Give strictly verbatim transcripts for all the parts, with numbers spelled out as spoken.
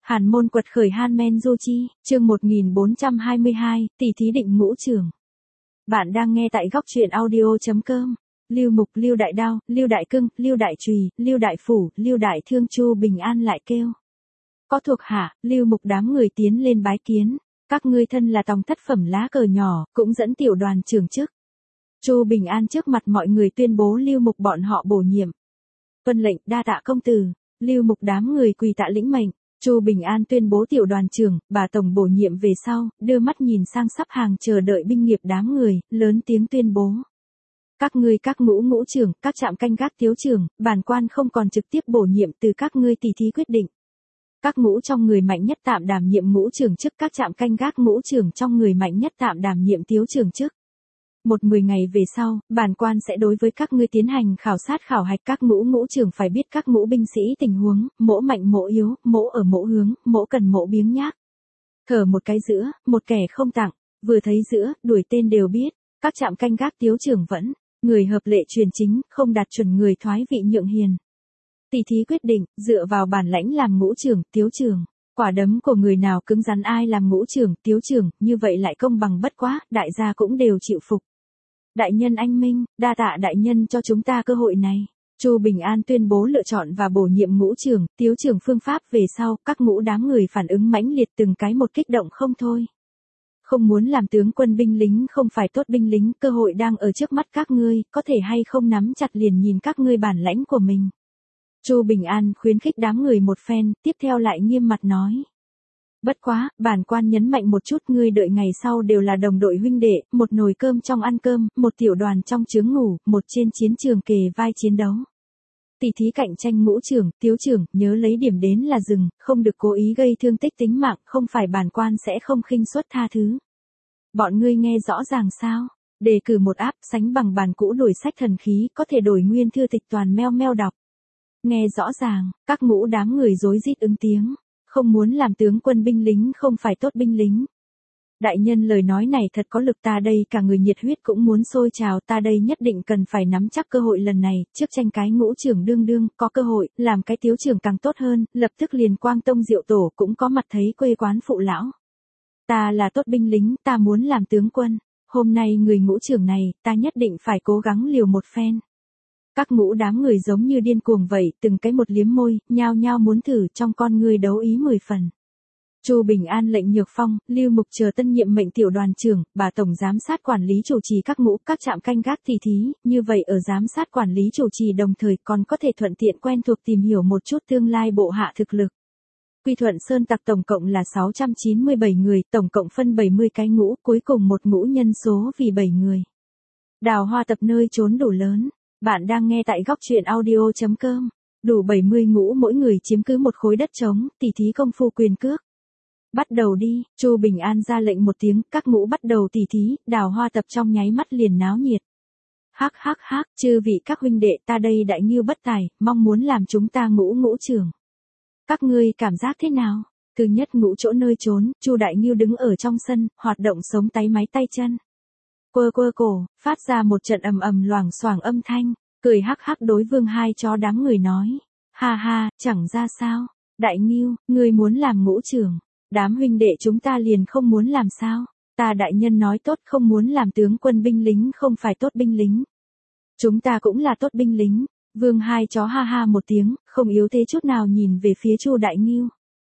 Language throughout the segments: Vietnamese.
Hàn môn quật khởi Han Du Chi, chương một nghìn bốn trăm hai mươi hai, tỷ thí định ngũ trưởng. Bạn đang nghe tại góc truyện audio chấm com. Lưu Mục, Lưu Đại Đao, Lưu Đại Cưng, Lưu Đại Chùy, Lưu Đại Phủ, Lưu Đại Thương Chu Bình An lại kêu. Có thuộc hạ, Lưu Mục đám người tiến lên bái kiến. Các ngươi thân là tòng thất phẩm lá cờ nhỏ, cũng dẫn tiểu đoàn trưởng chức. Chu Bình An trước mặt mọi người tuyên bố Lưu Mục bọn họ bổ nhiệm. Vân lệnh, đa tạ công tử. Lưu Mục đám người quỳ tạ lĩnh mệnh. Chu Bình An tuyên bố tiểu đoàn trưởng, bà tổng bổ nhiệm về sau, đưa mắt nhìn sang sắp hàng chờ đợi binh nghiệp đám người, lớn tiếng tuyên bố. Các ngươi các ngũ ngũ trưởng, các trạm canh gác thiếu trưởng, bản quan không còn trực tiếp bổ nhiệm từ các ngươi tỷ thí quyết định. Các ngũ trong người mạnh nhất tạm đảm nhiệm ngũ trưởng chức, các trạm canh gác ngũ trưởng trong người mạnh nhất tạm đảm nhiệm thiếu trưởng chức. Một mười ngày về sau, bản quan sẽ đối với các ngươi tiến hành khảo sát khảo hạch, các ngũ ngũ trưởng phải biết các ngũ binh sĩ tình huống, mỗ mạnh mỗ yếu, mỗ ở mỗ hướng, mỗ cần mỗ biếng nhác. Thở một cái giữa, một kẻ không tặng, vừa thấy giữa, đuổi tên đều biết, các trạm canh gác thiếu trưởng vẫn, người hợp lệ truyền chính, không đạt chuẩn người thoái vị nhượng hiền. Tỷ thí quyết định, dựa vào bản lãnh làm ngũ trưởng, thiếu trưởng. Quả đấm của người nào cứng rắn ai làm ngũ trưởng, thiếu trưởng, như vậy lại công bằng bất quá, đại gia cũng đều chịu phục. Đại nhân anh minh, đa tạ đại nhân cho chúng ta cơ hội này. Chu Bình An tuyên bố lựa chọn và bổ nhiệm ngũ trưởng, thiếu trưởng phương pháp về sau, các ngũ đám người phản ứng mãnh liệt từng cái một kích động không thôi. Không muốn làm tướng quân binh lính không phải tốt binh lính, cơ hội đang ở trước mắt các ngươi, có thể hay không nắm chặt liền nhìn các ngươi bản lãnh của mình. Chu Bình An khuyến khích đám người một phen, tiếp theo lại nghiêm mặt nói. Bất quá, bản quan nhấn mạnh một chút, ngươi đợi ngày sau đều là đồng đội huynh đệ, một nồi cơm trong ăn cơm, một tiểu đoàn trong trướng ngủ, một trên chiến trường kề vai chiến đấu. Tỷ thí cạnh tranh ngũ trưởng, thiếu trưởng, nhớ lấy điểm đến là dừng, không được cố ý gây thương tích tính mạng, không phải bản quan sẽ không khinh suất tha thứ. Bọn ngươi nghe rõ ràng sao? Đề cử một áp sánh bằng bản cũ đổi sách thần khí, có thể đổi nguyên thư tịch toàn meo meo đọc. Nghe rõ ràng, các ngũ đám người rối rít ứng tiếng. Không muốn làm tướng quân binh lính không phải tốt binh lính. Đại nhân lời nói này thật có lực, ta đây cả người nhiệt huyết cũng muốn sôi trào, ta đây nhất định cần phải nắm chắc cơ hội lần này, trước tranh cái ngũ trưởng đương đương, có cơ hội, làm cái thiếu trưởng càng tốt hơn, lập tức liền quang tông diệu tổ cũng có mặt thấy quê quán phụ lão. Ta là tốt binh lính, ta muốn làm tướng quân, hôm nay người ngũ trưởng này, ta nhất định phải cố gắng liều một phen. Các ngũ đám người giống như điên cuồng vậy, từng cái một liếm môi, nhao nhao muốn thử, trong con người đấu ý mười phần. Chu Bình An lệnh Nhược Phong, Lưu Mục chờ tân nhiệm mệnh tiểu đoàn trưởng, bà tổng giám sát quản lý chủ trì các ngũ, các trạm canh gác tỷ thí, như vậy ở giám sát quản lý chủ trì đồng thời còn có thể thuận tiện quen thuộc tìm hiểu một chút tương lai bộ hạ thực lực. Quy Thuận Sơn Tặc tổng cộng là sáu trăm chín mươi bảy người, tổng cộng phân bảy mươi cái ngũ, cuối cùng một ngũ nhân số vì bảy người. Đào hoa tập nơi trốn đủ lớn. Bạn đang nghe tại góc truyện audio chấm com. Đủ bảy mươi ngũ mỗi người chiếm cứ một khối đất trống, tỷ thí công phu quyền cước. Bắt đầu đi, Chu Bình An ra lệnh một tiếng, các ngũ bắt đầu tỷ thí, đào hoa tập trong nháy mắt liền náo nhiệt. Hắc hắc hắc, chư vị các huynh đệ, ta đây đại nghưu bất tài, mong muốn làm chúng ta ngũ ngũ trưởng. Các ngươi cảm giác thế nào? Thứ nhất ngũ chỗ nơi trốn, Chu đại nghưu đứng ở trong sân, hoạt động sống tay máy tay chân. Quơ quơ cổ, phát ra một trận ầm ầm loảng xoảng âm thanh, cười hắc hắc đối Vương Hai Chó đám người nói. Ha ha, chẳng ra sao, đại nghưu, ngươi muốn làm ngũ trưởng, đám huynh đệ chúng ta liền không muốn làm sao, ta đại nhân nói tốt không muốn làm tướng quân binh lính không phải tốt binh lính. Chúng ta cũng là tốt binh lính, Vương Hai Chó ha ha một tiếng, không yếu thế chút nào nhìn về phía Chu đại nghưu.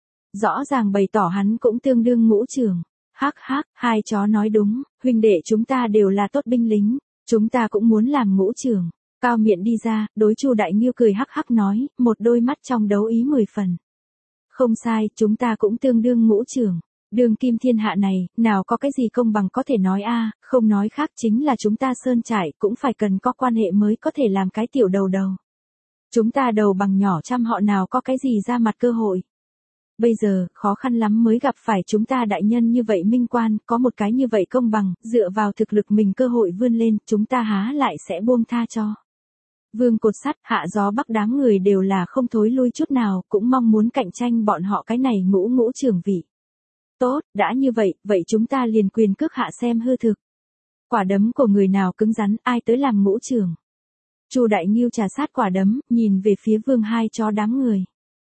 Rõ ràng bày tỏ hắn cũng tương đương ngũ trưởng. Hắc hắc, Hai Chó nói đúng, huynh đệ chúng ta đều là tốt binh lính, chúng ta cũng muốn làm ngũ trưởng. Cao miệng đi ra, đối Chu đại nghưu cười hắc hắc nói, một đôi mắt trong đấu ý mười phần. Không sai, chúng ta cũng tương đương ngũ trưởng. Đường kim thiên hạ này, nào có cái gì công bằng có thể nói a, không nói khác chính là chúng ta sơn trại cũng phải cần có quan hệ mới có thể làm cái tiểu đầu đầu. Chúng ta đầu bằng nhỏ trăm họ nào có cái gì ra mặt cơ hội. Bây giờ, khó khăn lắm mới gặp phải chúng ta đại nhân như vậy minh quan, có một cái như vậy công bằng, dựa vào thực lực mình cơ hội vươn lên, chúng ta há lại sẽ buông tha cho. Vương Cột Sắt, Hạ Gió Bắc đám người đều là không thối lui chút nào, cũng mong muốn cạnh tranh bọn họ cái này ngũ ngũ trưởng vị. Tốt, đã như vậy, vậy chúng ta liền quyền cước hạ xem hư thực. Quả đấm của người nào cứng rắn, ai tới làm ngũ trưởng. Chu đại nghưu trà sát quả đấm, nhìn về phía Vương Hai Chó đám người.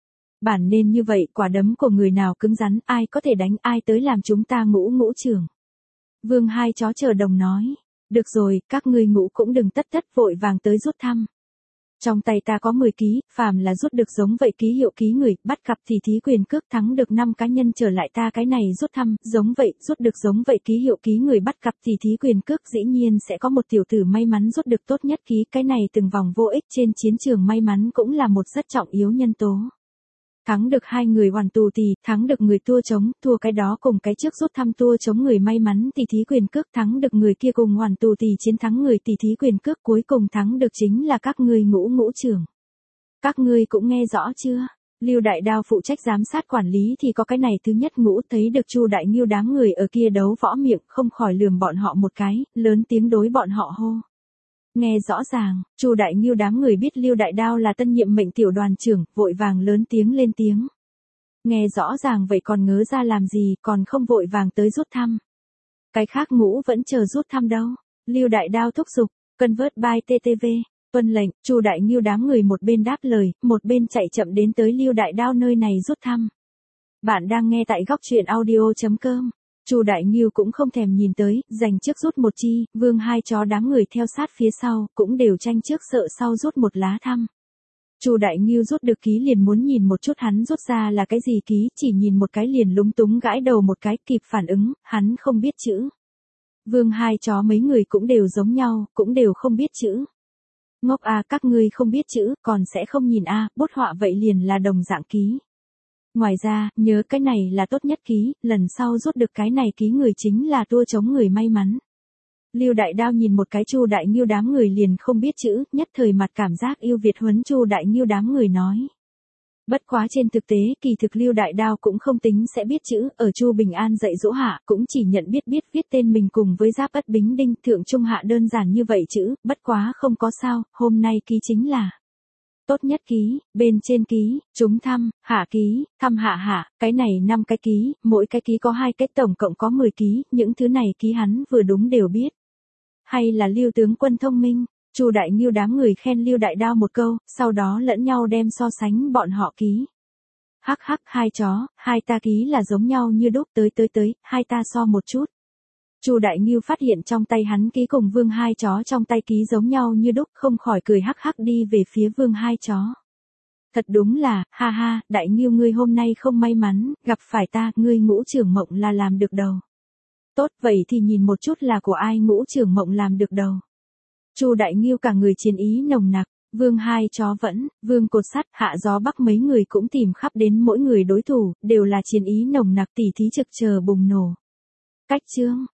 Bản nên như vậy, quả đấm của người nào cứng rắn, ai có thể đánh, ai tới làm chúng ta ngũ ngũ trưởng. Vương hai chó chờ đồng nói. Được rồi, các ngươi ngũ cũng đừng tất tất vội vàng tới rút thăm. Trong tay ta có mười ký, phàm là rút được giống vậy ký hiệu ký người, bắt cặp thì thí quyền cước thắng được năm cá nhân trở lại ta cái này rút thăm, giống vậy, rút được giống vậy ký hiệu ký người bắt cặp thì thí quyền cước dĩ nhiên sẽ có một tiểu tử may mắn rút được tốt nhất ký, cái này từng vòng vô ích trên chiến trường may mắn cũng là một rất trọng yếu nhân tố. Thắng được hai người hoàn tù tì, thắng được người tua chống, thua cái đó cùng cái trước rút thăm tua chống người may mắn tỷ thí quyền cước, thắng được người kia cùng hoàn tù tì chiến thắng người tỷ thí quyền cước, cuối cùng thắng được chính là các ngươi ngũ ngũ trưởng. Các ngươi cũng nghe rõ chưa? Lưu Đại Đao phụ trách giám sát quản lý thì có cái này thứ nhất ngũ, thấy được Chu Đại Nghiêu đám người ở kia đấu võ miệng, không khỏi lườm bọn họ một cái, lớn tiếng đối bọn họ hô. Nghe rõ ràng, Chu Đại Nghiêu đám người biết Lưu Đại Đao là tân nhiệm mệnh tiểu đoàn trưởng, vội vàng lớn tiếng lên tiếng. Nghe rõ ràng vậy còn ngớ ra làm gì, còn không vội vàng tới rút thăm. Cái khác ngũ vẫn chờ rút thăm đâu. Lưu Đại Đao thúc giục, convert by tê tê vê, tuân lệnh, Chu Đại Nghiêu đám người một bên đáp lời, một bên chạy chậm đến tới Lưu Đại Đao nơi này rút thăm. Bạn đang nghe tại góc truyện audio chấm com. Chu Đại Nghiêu cũng không thèm nhìn tới, giành trước rút một chi, Vương hai chó đám người theo sát phía sau, cũng đều tranh trước sợ sau rút một lá thăm. Chu Đại Nghiêu rút được ký liền muốn nhìn một chút hắn rút ra là cái gì ký, chỉ nhìn một cái liền lúng túng gãi đầu một cái, kịp phản ứng, hắn không biết chữ. Vương hai chó mấy người cũng đều giống nhau, cũng đều không biết chữ. Ngốc a, các ngươi không biết chữ, còn sẽ không nhìn a, bút họa vậy liền là đồng dạng ký. Ngoài ra, nhớ cái này là tốt nhất ký, lần sau rút được cái này ký người chính là tua chống người may mắn. Lưu Đại Đao nhìn một cái Chu Đại Nghiêu đám người liền không biết chữ, nhất thời mặt cảm giác yêu Việt huấn Chu Đại Nghiêu đám người nói. Bất quá trên thực tế, kỳ thực Lưu Đại Đao cũng không tính sẽ biết chữ, ở Chu Bình An dạy dỗ hạ, cũng chỉ nhận biết biết viết tên mình cùng với giáp ất bính đinh, thượng trung hạ đơn giản như vậy chữ, bất quá không có sao, hôm nay ký chính là tốt nhất ký, bên trên ký, trúng thăm, hạ ký, thăm hạ hạ, cái này năm cái ký, mỗi cái ký có hai cái tổng cộng có mười ký, những thứ này ký hắn vừa đúng đều biết. Hay là Lưu tướng quân thông minh, Chu Đại Nghiêu đám người khen Lưu Đại Đao một câu, sau đó lẫn nhau đem so sánh bọn họ ký. Hắc hắc, hai chó, hai ta ký là giống nhau như đúc, tới tới tới, hai ta so một chút. Chu Đại Nghiêu phát hiện trong tay hắn ký cùng Vương hai chó trong tay ký giống nhau như đúc, không khỏi cười hắc hắc đi về phía Vương hai chó. Thật đúng là, ha ha, Đại Nghiêu ngươi hôm nay không may mắn, gặp phải ta, ngươi ngũ trưởng mộng là làm được đầu. Tốt, vậy thì nhìn một chút là của ai ngũ trưởng mộng làm được đầu. Chu Đại Nghiêu cả người chiến ý nồng nặc, Vương hai chó vẫn, Vương cột sắt, Hạ Gió Bắc mấy người cũng tìm khắp đến mỗi người đối thủ, đều là chiến ý nồng nặc tỉ thí trực chờ bùng nổ. Cách chương